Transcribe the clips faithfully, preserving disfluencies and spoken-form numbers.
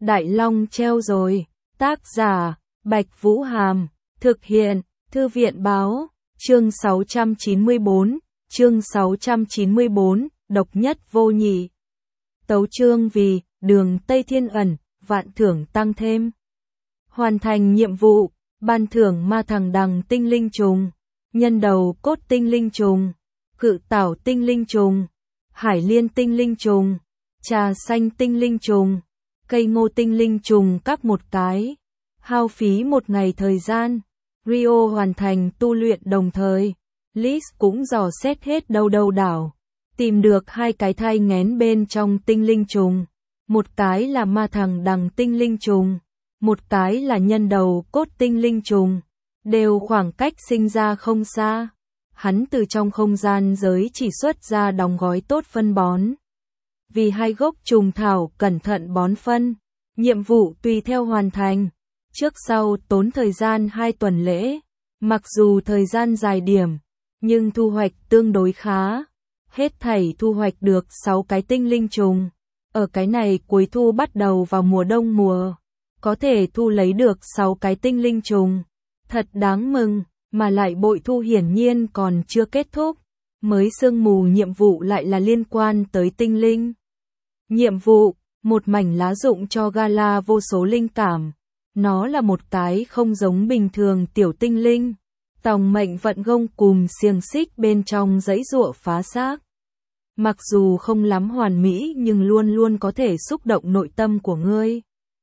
Đại Long treo rồi. Tác giả, Bạch Vũ Hàm. Thực hiện, Thư viện Báo. Chương sáu trăm chín mươi bốn. Chương sáu trăm chín mươi bốn. Độc nhất vô nhị. Tấu chương vì, Đường Tây Thiên ẩn, vạn thưởng tăng thêm. Hoàn thành nhiệm vụ, ban thưởng ma thằng đằng tinh linh trùng, nhân đầu cốt tinh linh trùng, cự tảo tinh linh trùng, hải liên tinh linh trùng, trà xanh tinh linh trùng, cây ngô tinh linh trùng các một cái. Hao phí một ngày thời gian, Rio hoàn thành tu luyện đồng thời. Liz cũng dò xét hết đâu đâu đảo, tìm được hai cái thai nghén bên trong tinh linh trùng. Một cái là ma thằng đằng tinh linh trùng, một cái là nhân đầu cốt tinh linh trùng, đều khoảng cách sinh ra không xa. Hắn từ trong không gian giới chỉ xuất ra đóng gói tốt phân bón. Vì hai gốc trùng thảo cẩn thận bón phân, nhiệm vụ tùy theo hoàn thành. Trước sau tốn thời gian hai tuần lễ, mặc dù thời gian dài điểm, nhưng thu hoạch tương đối khá. Hết thảy thu hoạch được sáu cái tinh linh trùng. Ở cái này cuối thu bắt đầu vào mùa đông mùa, có thể thu lấy được sáu cái tinh linh trùng. Thật đáng mừng, mà lại bội thu hiển nhiên còn chưa kết thúc. Mới sương mù nhiệm vụ lại là liên quan tới tinh linh. Nhiệm vụ, một mảnh lá dụng cho Gala vô số linh cảm. Nó là một cái không giống bình thường tiểu tinh linh. Tòng mệnh vận gông cùm xiềng xích bên trong dãy giụa phá xác. Mặc dù không lắm hoàn mỹ nhưng luôn luôn có thể xúc động nội tâm của ngươi.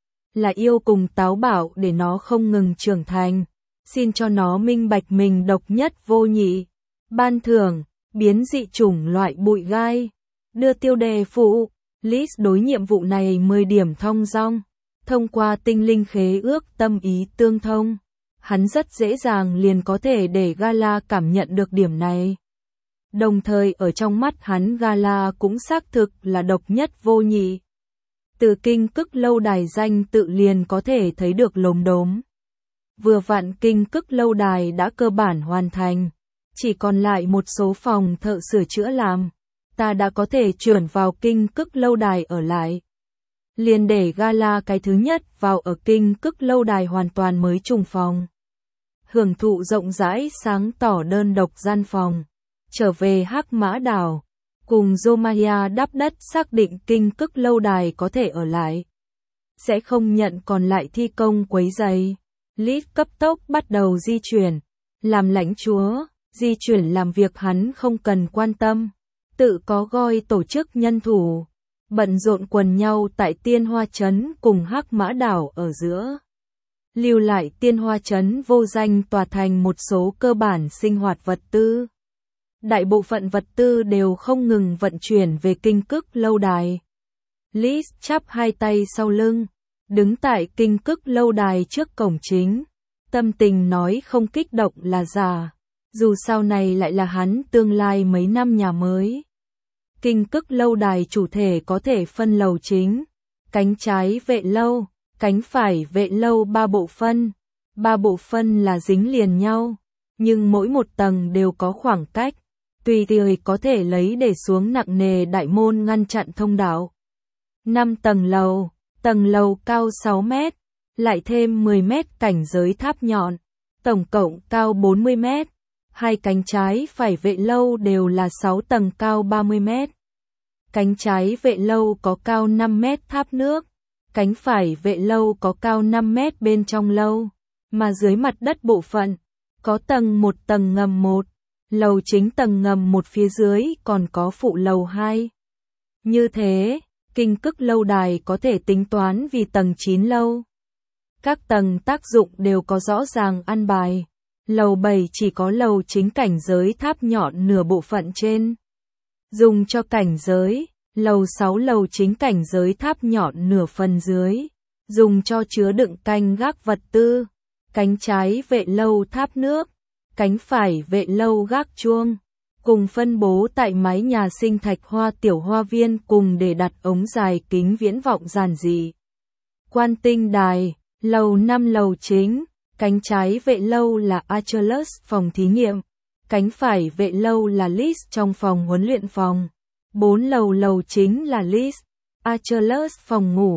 Là yêu cùng táo bạo để nó không ngừng trưởng thành. Xin cho nó minh bạch mình độc nhất vô nhị. Ban thưởng, biến dị chủng loại bụi gai. Đưa tiêu đề phụ. Liz đối nhiệm vụ này mười điểm thong dong. Thông qua tinh linh khế ước tâm ý tương thông, hắn rất dễ dàng liền có thể để Gala cảm nhận được điểm này. Đồng thời ở trong mắt hắn Gala cũng xác thực là độc nhất vô nhị. Từ kinh cức lâu đài danh tự liền có thể thấy được lốm đốm. Vừa vặn kinh cức lâu đài đã cơ bản hoàn thành, chỉ còn lại một số phòng thợ sửa chữa làm. Ta đã có thể chuyển vào kinh cức lâu đài ở lại. Liền để Gala cái thứ nhất vào ở kinh cức lâu đài hoàn toàn mới trùng phòng. Hưởng thụ rộng rãi sáng tỏ đơn độc gian phòng. Trở về Hắc Mã Đảo, cùng Zomaya đắp đất xác định kinh cức lâu đài có thể ở lại. Sẽ không nhận còn lại thi công quấy rầy. Liz cấp tốc bắt đầu di chuyển. Làm lãnh chúa, di chuyển làm việc hắn không cần quan tâm. Tự có goi tổ chức nhân thủ. Bận rộn quần nhau tại Tiên Hoa Trấn cùng Hắc Mã Đảo ở giữa. Lưu lại Tiên Hoa Trấn vô danh tòa thành một số cơ bản sinh hoạt vật tư. Đại bộ phận vật tư đều không ngừng vận chuyển về kinh cức lâu đài. Liz chắp hai tay sau lưng, đứng tại kinh cức lâu đài trước cổng chính. Tâm tình nói không kích động là giả, dù sau này lại là hắn tương lai mấy năm nhà mới. Kinh cức lâu đài chủ thể có thể phân lầu chính, cánh trái vệ lâu, cánh phải vệ lâu ba bộ phân. Ba bộ phân là dính liền nhau, nhưng mỗi một tầng đều có khoảng cách. Tùy thời có thể lấy để xuống nặng nề đại môn ngăn chặn thông đạo. Năm tầng lầu, tầng lầu cao sáu mét, lại thêm mười mét cảnh giới tháp nhọn, tổng cộng cao bốn mươi mét. Hai cánh trái phải vệ lâu đều là sáu tầng cao ba mươi mét. Cánh trái vệ lâu có cao năm mét tháp nước, cánh phải vệ lâu có cao năm mét bên trong lâu, mà dưới mặt đất bộ phận, có tầng một tầng ngầm một. Lầu chính tầng ngầm một phía dưới còn có phụ lầu hai. Như thế, kinh cức lâu đài có thể tính toán vì tầng chín lâu. Các tầng tác dụng đều có rõ ràng ăn bài. Lầu bảy chỉ có lầu chính cảnh giới tháp nhọn nửa bộ phận trên. Dùng cho cảnh giới, lầu sáu lầu chính cảnh giới tháp nhọn nửa phần dưới. Dùng cho chứa đựng canh gác vật tư. Cánh trái vệ lâu tháp nước. Cánh phải vệ lâu gác chuông, cùng phân bố tại mái nhà sinh thạch hoa tiểu hoa viên cùng để đặt ống dài kính viễn vọng giản dị. Quan tinh đài, lầu năm lầu chính, cánh trái vệ lâu là Achilles phòng thí nghiệm, cánh phải vệ lâu là Liz trong phòng huấn luyện phòng. Bốn lầu lầu chính là Liz, Achilles phòng ngủ,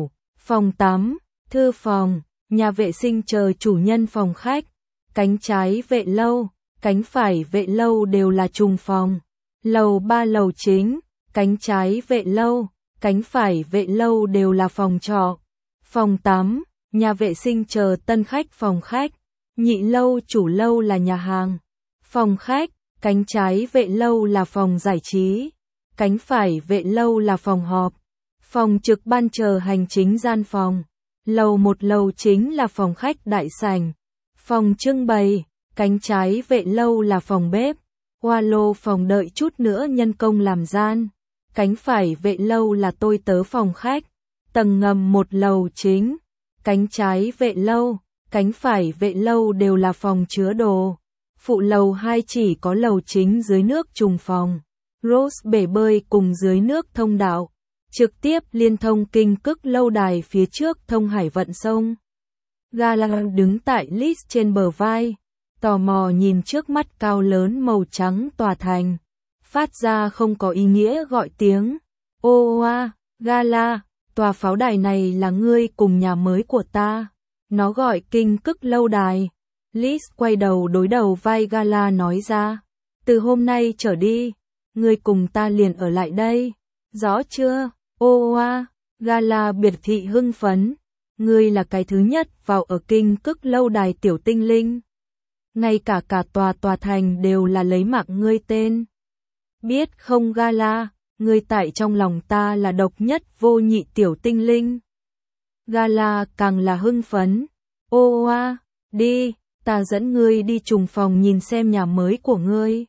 Phòng tắm, thư phòng, nhà vệ sinh chờ chủ nhân phòng khách. Cánh trái vệ lâu, cánh phải vệ lâu đều là trùng phòng. Lầu ba lầu chính, cánh trái vệ lâu, cánh phải vệ lâu đều là phòng trọ. Phòng tắm, nhà vệ sinh chờ tân khách phòng khách. Nhị lâu chủ lâu là nhà hàng. Phòng khách, cánh trái vệ lâu là phòng giải trí. Cánh phải vệ lâu là phòng họp. Phòng trực ban chờ hành chính gian phòng. Lầu một lầu chính là phòng khách đại sảnh. Phòng trưng bày, cánh trái vệ lâu là phòng bếp. Hoa lô phòng đợi chút nữa nhân công làm gian. Cánh phải vệ lâu là tôi tớ phòng khách. Tầng ngầm một lầu chính. Cánh trái vệ lâu, cánh phải vệ lâu đều là phòng chứa đồ. Phụ lầu hai chỉ có lầu chính dưới nước trùng phòng. Rose bể bơi cùng dưới nước thông đạo. Trực tiếp liên thông kinh cức lâu đài phía trước thông hải vận sông. Gala đứng tại Liz trên bờ vai. Tò mò nhìn trước mắt cao lớn màu trắng tòa thành. Phát ra không có ý nghĩa gọi tiếng. Ô oa, Gala, tòa pháo đài này là ngươi cùng nhà mới của ta. Nó gọi kinh cức lâu đài. Liz quay đầu đối đầu vai Gala nói ra. Từ hôm nay trở đi, ngươi cùng ta liền ở lại đây. Rõ chưa? Ô oa, Gala biệt thị hưng phấn. Ngươi là cái thứ nhất vào ở kinh cức lâu đài tiểu tinh linh. Ngay cả cả tòa tòa thành đều là lấy mạng ngươi tên. Biết không Gala, ngươi tại trong lòng ta là độc nhất vô nhị tiểu tinh linh. Gala càng là hưng phấn. Ô oa, đi, ta dẫn ngươi đi trùng phòng nhìn xem nhà mới của ngươi.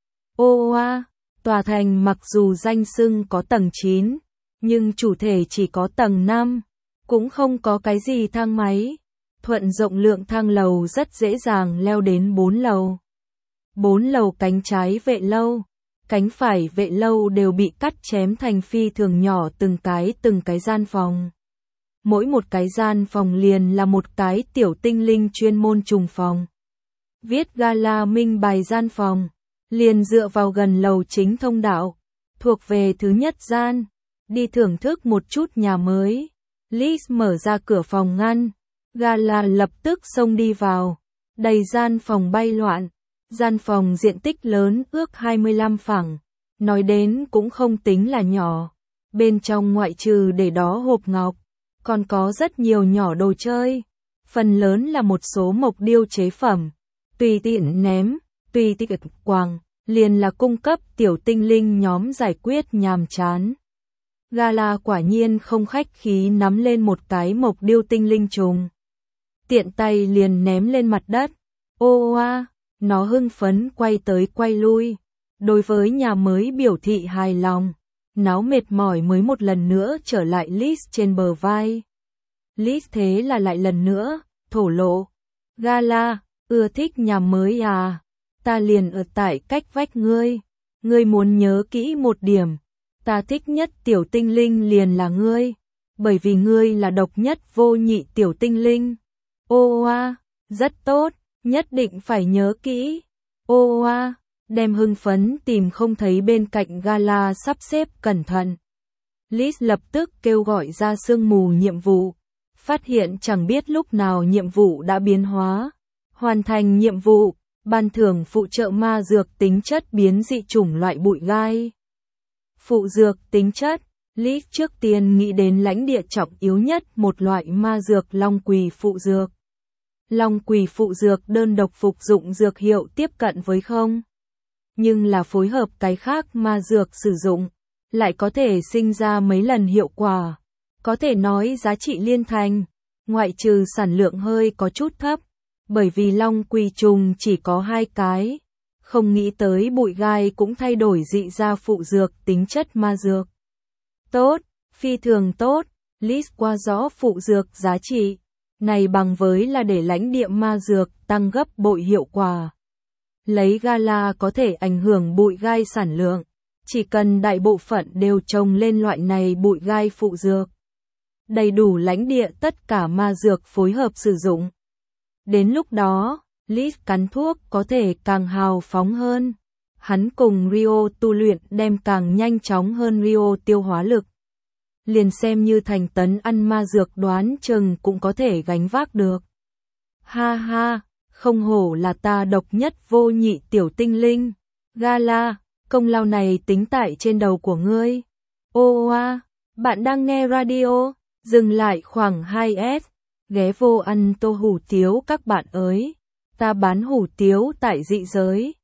Ô oa, tòa thành mặc dù danh xưng có tầng chín, nhưng chủ thể chỉ có tầng năm, cũng không có cái gì thang máy. Thuận rộng lượng thang lầu rất dễ dàng leo đến bốn lầu. Bốn lầu cánh trái vệ lâu, cánh phải vệ lâu đều bị cắt chém thành phi thường nhỏ từng cái từng cái gian phòng. Mỗi một cái gian phòng liền là một cái tiểu tinh linh chuyên môn trùng phòng. Viết Gala minh bài gian phòng, liền dựa vào gần lầu chính thông đạo, thuộc về thứ nhất gian, đi thưởng thức một chút nhà mới. Liz mở ra cửa phòng ngăn, Gala lập tức xông đi vào, đầy gian phòng bay loạn, gian phòng diện tích lớn ước hai mươi lăm phẳng, nói đến cũng không tính là nhỏ, bên trong ngoại trừ để đó hộp ngọc, còn có rất nhiều nhỏ đồ chơi, phần lớn là một số mộc điêu chế phẩm, tùy tiện ném, tùy tiện quàng, liền là cung cấp tiểu tinh linh nhóm giải quyết nhàm chán. Gala quả nhiên không khách khí nắm lên một cái mộc điêu tinh linh trùng. Tiện tay liền ném lên mặt đất. Ô oa, nó hưng phấn quay tới quay lui. Đối với nhà mới biểu thị hài lòng. Nó mệt mỏi mới một lần nữa trở lại Liz trên bờ vai. Liz thế là lại lần nữa, thổ lộ. Gala, ưa thích nhà mới à? Ta liền ở tại cách vách ngươi. Ngươi muốn nhớ kỹ một điểm. Ta thích nhất tiểu tinh linh liền là ngươi. Bởi vì ngươi là độc nhất vô nhị tiểu tinh linh. Ô oa, rất tốt, nhất định phải nhớ kỹ. Ô oa, đem hưng phấn tìm không thấy bên cạnh Gala sắp xếp cẩn thận. Liz lập tức kêu gọi ra sương mù nhiệm vụ. Phát hiện chẳng biết lúc nào nhiệm vụ đã biến hóa. Hoàn thành nhiệm vụ, ban thưởng phụ trợ ma dược tính chất biến dị chủng loại bụi gai. Phụ dược tính chất, Liz trước tiên nghĩ đến lãnh địa trọng yếu nhất một loại ma dược long quỳ phụ dược. Long quỳ phụ dược đơn độc phục dụng dược hiệu tiếp cận với không. Nhưng là phối hợp cái khác ma dược sử dụng, lại có thể sinh ra mấy lần hiệu quả. Có thể nói giá trị liên thành, ngoại trừ sản lượng hơi có chút thấp, bởi vì long quỳ trùng chỉ có hai cái. Không nghĩ tới bụi gai cũng thay đổi dị ra phụ dược tính chất ma dược. Tốt, phi thường tốt, Liz qua rõ phụ dược giá trị. Này bằng với là để lãnh địa ma dược tăng gấp bội hiệu quả. Lấy Gala có thể ảnh hưởng bụi gai sản lượng. Chỉ cần đại bộ phận đều trồng lên loại này bụi gai phụ dược. Đầy đủ lãnh địa tất cả ma dược phối hợp sử dụng. Đến lúc đó, Liz cắn thuốc có thể càng hào phóng hơn. Hắn cùng Rio tu luyện đem càng nhanh chóng hơn Rio tiêu hóa lực. liền xem như thành tấn ăn ma dược đoán chừng cũng có thể gánh vác được. Ha ha, không hổ là ta độc nhất vô nhị tiểu tinh linh. Gala, công lao này tính tại trên đầu của ngươi. Ô oa, bạn đang nghe radio, dừng lại khoảng hai S, ghé vô ăn tô hủ tiếu các bạn ơi. Ta bán hủ tiếu tại dị giới.